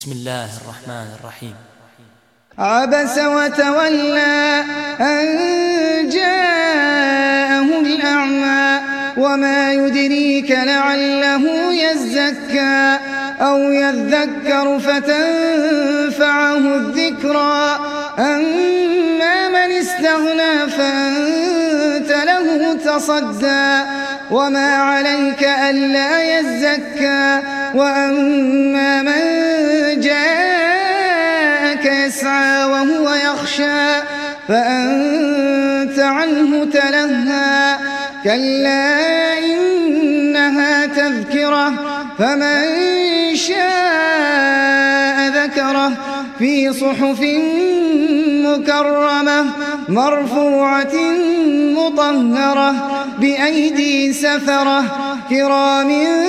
بسم الله الرحمن الرحيم. عبس وتولى أن جاءه الأعمى وما يدريك لعله يزكى أو يذكر فتنفعه الذكرى أما من استغنى فأنت له تصدى وما عليك ألا يزكى وأما من جاءك يسعى وهو يخشى فأنت عنه تلهى كلا إنها تذكرة فمن شاء ذكره في صحف مكرمة مرفوعة مطهرة بأيدي سفرة كرام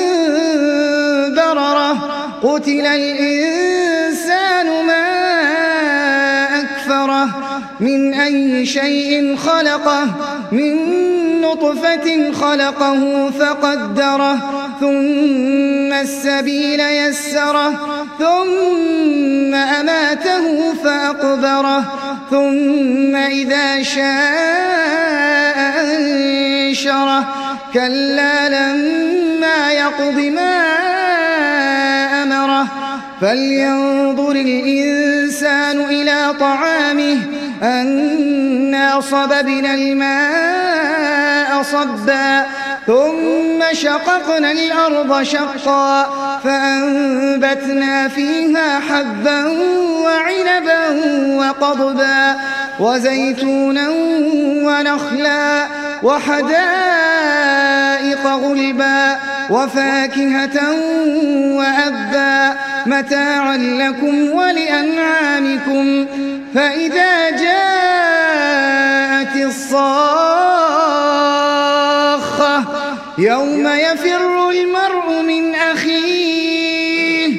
بررة قتل الإنسان ما أكفره من أي شيء خلقه من نطفة خلقه فقدره ثم السبيل يسره ثم أماته فأقبره ثم إذا شاء أنشره كلا لما يقض ما أمره فلينظر الإنسان إلى طعامه أنا صببنا الماء صبا ثم شققنا الأرض شقا فأنبتنا فيها حبا وعنبا وقضبا وزيتونا ونخلا وحدائق غلبا وفاكهة وأبا متاعا لكم ولأنعامكم فإذا جاءت الصاخة يوم يفر المرء من أخيه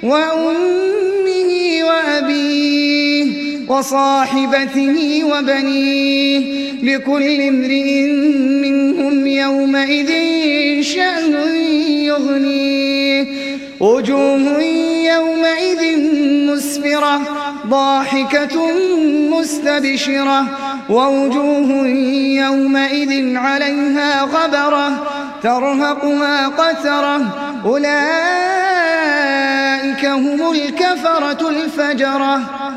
وأمه وأبيه وصاحبته وبنيه لكل امرئ منهم يومئذ شأن يغنيه وجوه يومئذ مسفرة ضاحكة مستبشرة ووجوه يومئذ عليها غبرة ترهقها قترة أولئك هم الكفرة الفجرة.